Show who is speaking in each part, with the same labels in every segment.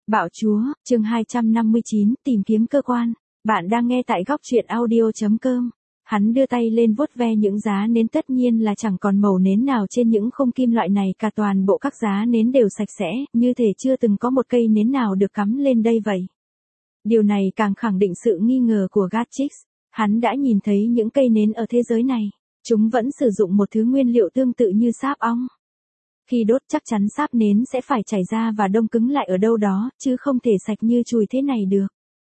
Speaker 1: Bạo chúa, chương 259, tìm kiếm cơ quan. Bạn đang nghe tại góc truyện audio.com. Hắn đưa tay lên vuốt ve những giá nến, tất nhiên là chẳng còn màu nến nào trên những khung kim loại này cả, toàn bộ các giá nến đều sạch sẽ, như thể chưa từng có một cây nến nào được cắm lên đây vậy. Điều này càng khẳng định sự nghi ngờ của Gatchix. Hắn đã nhìn thấy những cây nến ở thế giới này. Chúng vẫn sử dụng một thứ nguyên liệu tương tự như sáp ong. Khi đốt chắc chắn sáp nến sẽ phải chảy ra và đông cứng lại ở đâu đó, chứ không thể sạch như chùi thế này được.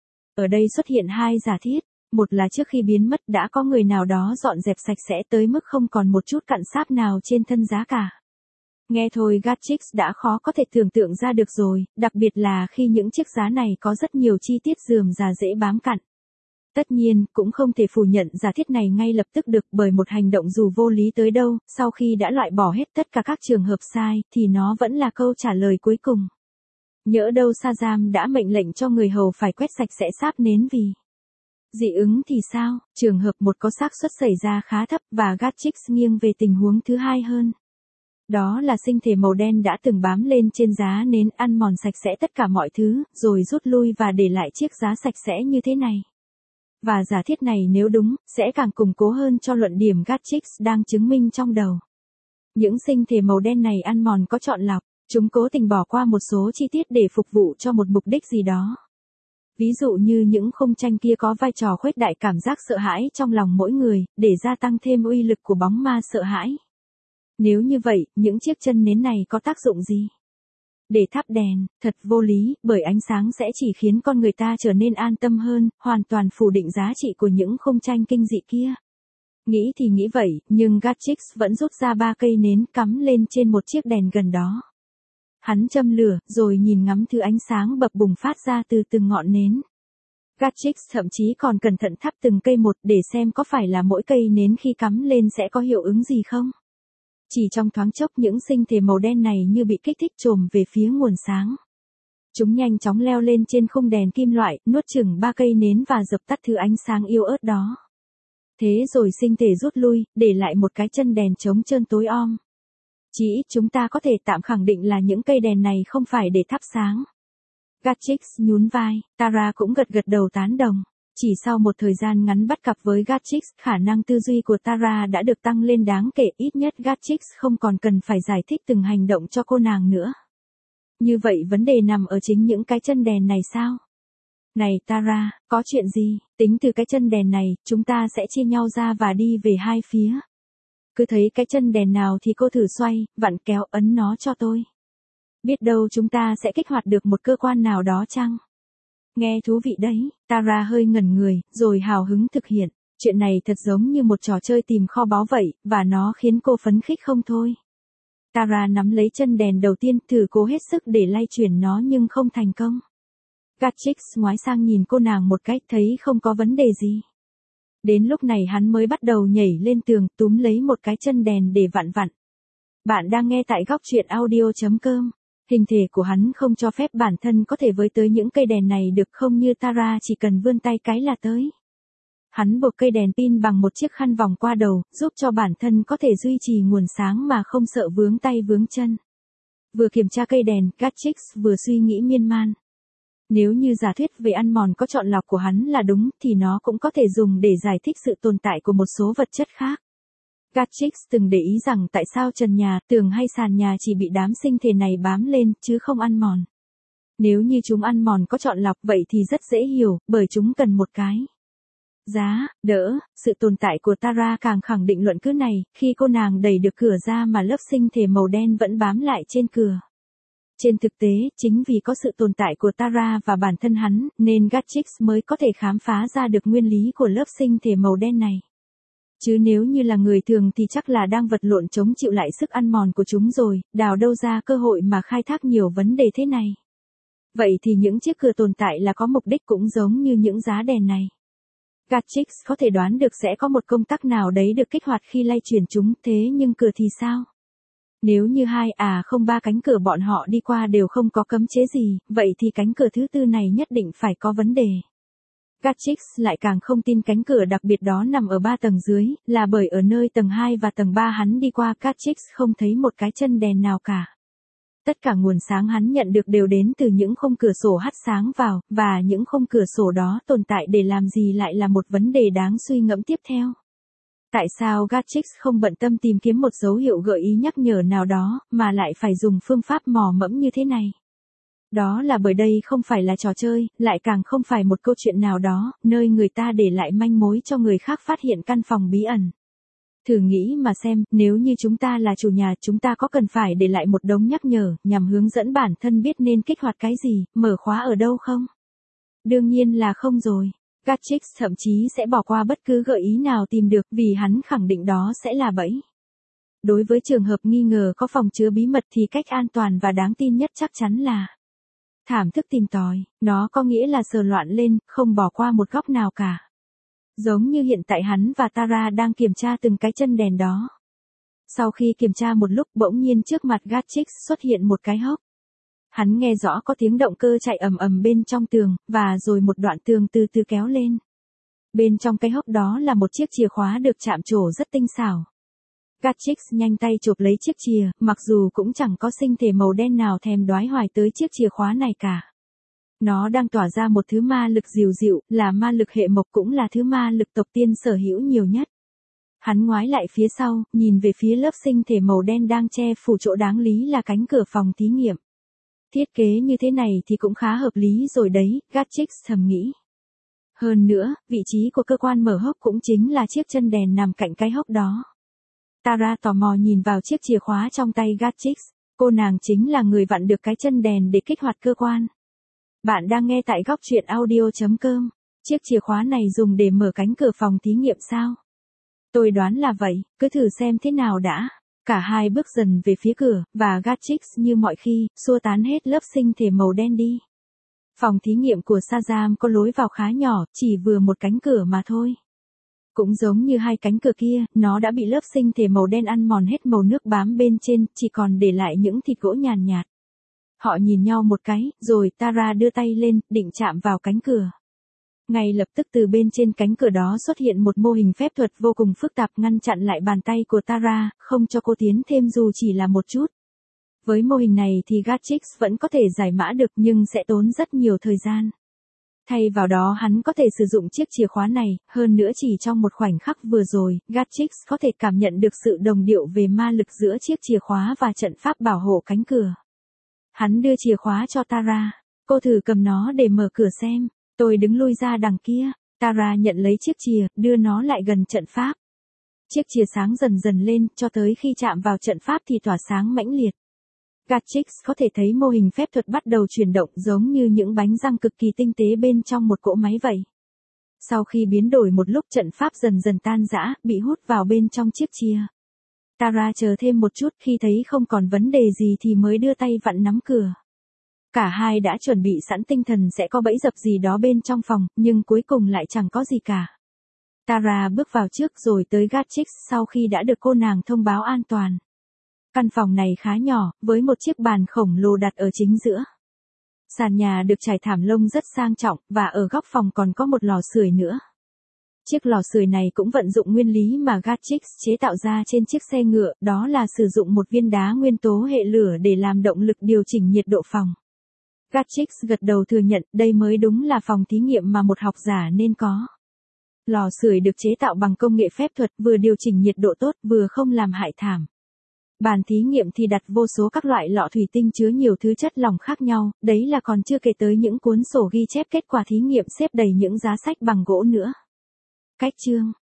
Speaker 1: Ở đây xuất hiện hai giả thiết. Một là trước khi biến mất đã có người nào đó dọn dẹp sạch sẽ tới mức không còn một chút cặn sáp nào trên thân giá cả. Nghe thôi Gatchix đã khó có thể tưởng tượng ra được rồi, đặc biệt là khi những chiếc giá này có rất nhiều chi tiết rườm rà dễ bám cặn. Tất nhiên, cũng không thể phủ nhận giả thiết này ngay lập tức được, bởi một hành động dù vô lý tới đâu, sau khi đã loại bỏ hết tất cả các trường hợp sai, thì nó vẫn là câu trả lời cuối cùng. Nhỡ đâu Shazam đã mệnh lệnh cho người hầu phải quét sạch sẽ sáp nến vì dị ứng thì sao? Trường hợp một có xác suất xảy ra khá thấp, và Gatchix nghiêng về tình huống thứ hai hơn. Đó là sinh thể màu đen đã từng bám lên trên giá nến, ăn mòn sạch sẽ tất cả mọi thứ, rồi rút lui và để lại chiếc giá sạch sẽ như thế này. Và giả thiết này nếu đúng, sẽ càng củng cố hơn cho luận điểm Gatchix đang chứng minh trong đầu. Những sinh thể màu đen này ăn mòn có chọn lọc, chúng cố tình bỏ qua một số chi tiết để phục vụ cho một mục đích gì đó. Ví dụ như những khung tranh kia có vai trò khuếch đại cảm giác sợ hãi trong lòng mỗi người, để gia tăng thêm uy lực của bóng ma sợ hãi. Nếu như vậy, những chiếc chân nến này có tác dụng gì? Để thắp đèn, thật vô lý, bởi ánh sáng sẽ chỉ khiến con người ta trở nên an tâm hơn, hoàn toàn phủ định giá trị của những khung tranh kinh dị kia. Nghĩ thì nghĩ vậy, nhưng Gatchix vẫn rút ra 3 cây nến cắm lên trên một chiếc đèn gần đó. Hắn châm lửa, rồi nhìn ngắm thứ ánh sáng bập bùng phát ra từ từng ngọn nến. Gatchix thậm chí còn cẩn thận thắp từng cây một để xem có phải là mỗi cây nến khi cắm lên sẽ có hiệu ứng gì không. Chỉ trong thoáng chốc những sinh thể màu đen này như bị kích thích trồm về phía nguồn sáng. Chúng nhanh chóng leo lên trên khung đèn kim loại, nuốt chửng 3 cây nến và dập tắt thứ ánh sáng yếu ớt đó. Thế rồi sinh thể rút lui, để lại một cái chân đèn trống trơn tối om. Chỉ ít chúng ta có thể tạm khẳng định là những cây đèn này không phải để thắp sáng. Gatchix nhún vai, Tara cũng gật gật đầu tán đồng. Chỉ sau một thời gian ngắn bắt cặp với Gatchix, khả năng tư duy của Tara đã được tăng lên đáng kể, ít nhất Gatchix không còn cần phải giải thích từng hành động cho cô nàng nữa. Như vậy vấn đề nằm ở chính những cái chân đèn này sao? Này Tara, có chuyện gì? Tính từ cái chân đèn này, chúng ta sẽ chia nhau ra và đi về hai phía. Cứ thấy cái chân đèn nào thì cô thử xoay, vặn kéo ấn nó cho tôi. Biết đâu chúng ta sẽ kích hoạt được một cơ quan nào đó chăng? Nghe thú vị đấy, Tara hơi ngẩn người, rồi hào hứng thực hiện. Chuyện này thật giống như một trò chơi tìm kho báu vậy, và nó khiến cô phấn khích không thôi. Tara nắm lấy chân đèn đầu tiên, thử cố hết sức để lay chuyển nó nhưng không thành công. Gatchix ngoái sang nhìn cô nàng một cách, thấy không có vấn đề gì. Đến lúc này hắn mới bắt đầu nhảy lên tường, túm lấy một cái chân đèn để vặn vặn. Bạn đang nghe tại góc truyện audio.com. Hình thể của hắn không cho phép bản thân có thể với tới những cây đèn này được, không như Tara chỉ cần vươn tay cái là tới. Hắn buộc cây đèn pin bằng một chiếc khăn vòng qua đầu, giúp cho bản thân có thể duy trì nguồn sáng mà không sợ vướng tay vướng chân. Vừa kiểm tra cây đèn, Gatchix vừa suy nghĩ miên man. Nếu như giả thuyết về ăn mòn có chọn lọc của hắn là đúng, thì nó cũng có thể dùng để giải thích sự tồn tại của một số vật chất khác. Gatchix từng để ý rằng tại sao trần nhà, tường hay sàn nhà chỉ bị đám sinh thể này bám lên, chứ không ăn mòn. Nếu như chúng ăn mòn có chọn lọc vậy thì rất dễ hiểu, bởi chúng cần một cái giá đỡ. Sự tồn tại của Tara càng khẳng định luận cứ này, khi cô nàng đẩy được cửa ra mà lớp sinh thể màu đen vẫn bám lại trên cửa. Trên thực tế, chính vì có sự tồn tại của Tara và bản thân hắn, nên Gatchix mới có thể khám phá ra được nguyên lý của lớp sinh thể màu đen này. Chứ nếu như là người thường thì chắc là đang vật lộn chống chịu lại sức ăn mòn của chúng rồi, đào đâu ra cơ hội mà khai thác nhiều vấn đề thế này. Vậy thì những chiếc cửa tồn tại là có mục đích cũng giống như những giá đèn này. Gatchix có thể đoán được sẽ có một công tắc nào đấy được kích hoạt khi lay chuyển chúng, thế nhưng cửa thì sao? Nếu như 3 cánh cửa bọn họ đi qua đều không có cấm chế gì, vậy thì cánh cửa thứ tư này nhất định phải có vấn đề. Gatchix lại càng không tin cánh cửa đặc biệt đó nằm ở 3 tầng dưới, là bởi ở nơi tầng 2 và tầng 3 hắn đi qua, Gatchix không thấy một cái chân đèn nào cả. Tất cả nguồn sáng hắn nhận được đều đến từ những khung cửa sổ hắt sáng vào, và những khung cửa sổ đó tồn tại để làm gì lại là một vấn đề đáng suy ngẫm tiếp theo. Tại sao Gatrix không bận tâm tìm kiếm một dấu hiệu gợi ý nhắc nhở nào đó, mà lại phải dùng phương pháp mò mẫm như thế này? Đó là bởi đây không phải là trò chơi, lại càng không phải một câu chuyện nào đó, nơi người ta để lại manh mối cho người khác phát hiện căn phòng bí ẩn. Thử nghĩ mà xem, nếu như chúng ta là chủ nhà, chúng ta có cần phải để lại một đống nhắc nhở, nhằm hướng dẫn bản thân biết nên kích hoạt cái gì, mở khóa ở đâu không? Đương nhiên là không rồi. Gatrix thậm chí sẽ bỏ qua bất cứ gợi ý nào tìm được vì hắn khẳng định đó sẽ là bẫy. Đối với trường hợp nghi ngờ có phòng chứa bí mật thì cách an toàn và đáng tin nhất chắc chắn là thảm thức tìm tòi, nó có nghĩa là sờ loạn lên, không bỏ qua một góc nào cả. Giống như hiện tại hắn và Tara đang kiểm tra từng cái chân đèn đó. Sau khi kiểm tra một lúc bỗng nhiên trước mặt Gatrix xuất hiện một cái hốc. Hắn nghe rõ có tiếng động cơ chạy ầm ầm bên trong tường, và rồi một đoạn tường từ từ kéo lên. Bên trong cái hốc đó là một chiếc chìa khóa được chạm trổ rất tinh xảo. Gatrix nhanh tay chộp lấy chiếc chìa, mặc dù cũng chẳng có sinh thể màu đen nào thèm đoái hoài tới chiếc chìa khóa này cả. Nó đang tỏa ra một thứ ma lực dịu dịu, là ma lực hệ mộc, cũng là thứ ma lực tộc tiên sở hữu nhiều nhất. Hắn ngoái lại phía sau, nhìn về phía lớp sinh thể màu đen đang che phủ chỗ đáng lý là cánh cửa phòng thí nghiệm. Thiết kế như thế này thì cũng khá hợp lý rồi đấy, Gatrix thầm nghĩ. Hơn nữa, vị trí của cơ quan mở hốc cũng chính là chiếc chân đèn nằm cạnh cái hốc đó. Tara tò mò nhìn vào chiếc chìa khóa trong tay Gatrix, cô nàng chính là người vặn được cái chân đèn để kích hoạt cơ quan. Bạn đang nghe tại góc truyện audio.com. Chiếc chìa khóa này dùng để mở cánh cửa phòng thí nghiệm sao? Tôi đoán là vậy, cứ thử xem thế nào đã. Cả hai bước dần về phía cửa, và Gatrix như mọi khi, xua tán hết lớp sinh thể màu đen đi. Phòng thí nghiệm của Shazam có lối vào khá nhỏ, chỉ vừa một cánh cửa mà thôi. Cũng giống như hai cánh cửa kia, nó đã bị lớp sinh thể màu đen ăn mòn hết màu nước bám bên trên, chỉ còn để lại những thịt gỗ nhàn nhạt. Họ nhìn nhau một cái, rồi Tara đưa tay lên, định chạm vào cánh cửa. Ngay lập tức từ bên trên cánh cửa đó xuất hiện một mô hình phép thuật vô cùng phức tạp ngăn chặn lại bàn tay của Tara, không cho cô tiến thêm dù chỉ là một chút. Với mô hình này thì Gatrix vẫn có thể giải mã được nhưng sẽ tốn rất nhiều thời gian. Thay vào đó hắn có thể sử dụng chiếc chìa khóa này, hơn nữa chỉ trong một khoảnh khắc vừa rồi, Gatrix có thể cảm nhận được sự đồng điệu về ma lực giữa chiếc chìa khóa và trận pháp bảo hộ cánh cửa. Hắn đưa chìa khóa cho Tara, cô thử cầm nó để mở cửa xem, tôi đứng lui ra đằng kia. Tara nhận lấy chiếc chìa, đưa nó lại gần trận pháp. Chiếc chìa sáng dần dần lên, cho tới khi chạm vào trận pháp thì tỏa sáng mãnh liệt. Gatrix có thể thấy mô hình phép thuật bắt đầu chuyển động giống như những bánh răng cực kỳ tinh tế bên trong một cỗ máy vậy. Sau khi biến đổi một lúc trận pháp dần dần tan rã, bị hút vào bên trong chiếc chìa. Tara chờ thêm một chút, khi thấy không còn vấn đề gì thì mới đưa tay vặn nắm cửa. Cả hai đã chuẩn bị sẵn tinh thần sẽ có bẫy dập gì đó bên trong phòng, nhưng cuối cùng lại chẳng có gì cả. Tara bước vào trước rồi tới Gatrix sau khi đã được cô nàng thông báo an toàn. Căn phòng này khá nhỏ, với một chiếc bàn khổng lồ đặt ở chính giữa. Sàn nhà được trải thảm lông rất sang trọng, và ở góc phòng còn có một lò sưởi nữa. Chiếc lò sưởi này cũng vận dụng nguyên lý mà Gatrix chế tạo ra trên chiếc xe ngựa, đó là sử dụng một viên đá nguyên tố hệ lửa để làm động lực điều chỉnh nhiệt độ phòng. Gatrix gật đầu thừa nhận đây mới đúng là phòng thí nghiệm mà một học giả nên có. Lò sưởi được chế tạo bằng công nghệ phép thuật, vừa điều chỉnh nhiệt độ tốt, vừa không làm hại thảm. Bàn thí nghiệm thì đặt vô số các loại lọ thủy tinh chứa nhiều thứ chất lỏng khác nhau, đấy là còn chưa kể tới những cuốn sổ ghi chép kết quả thí nghiệm xếp đầy những giá sách bằng gỗ nữa. Cách chương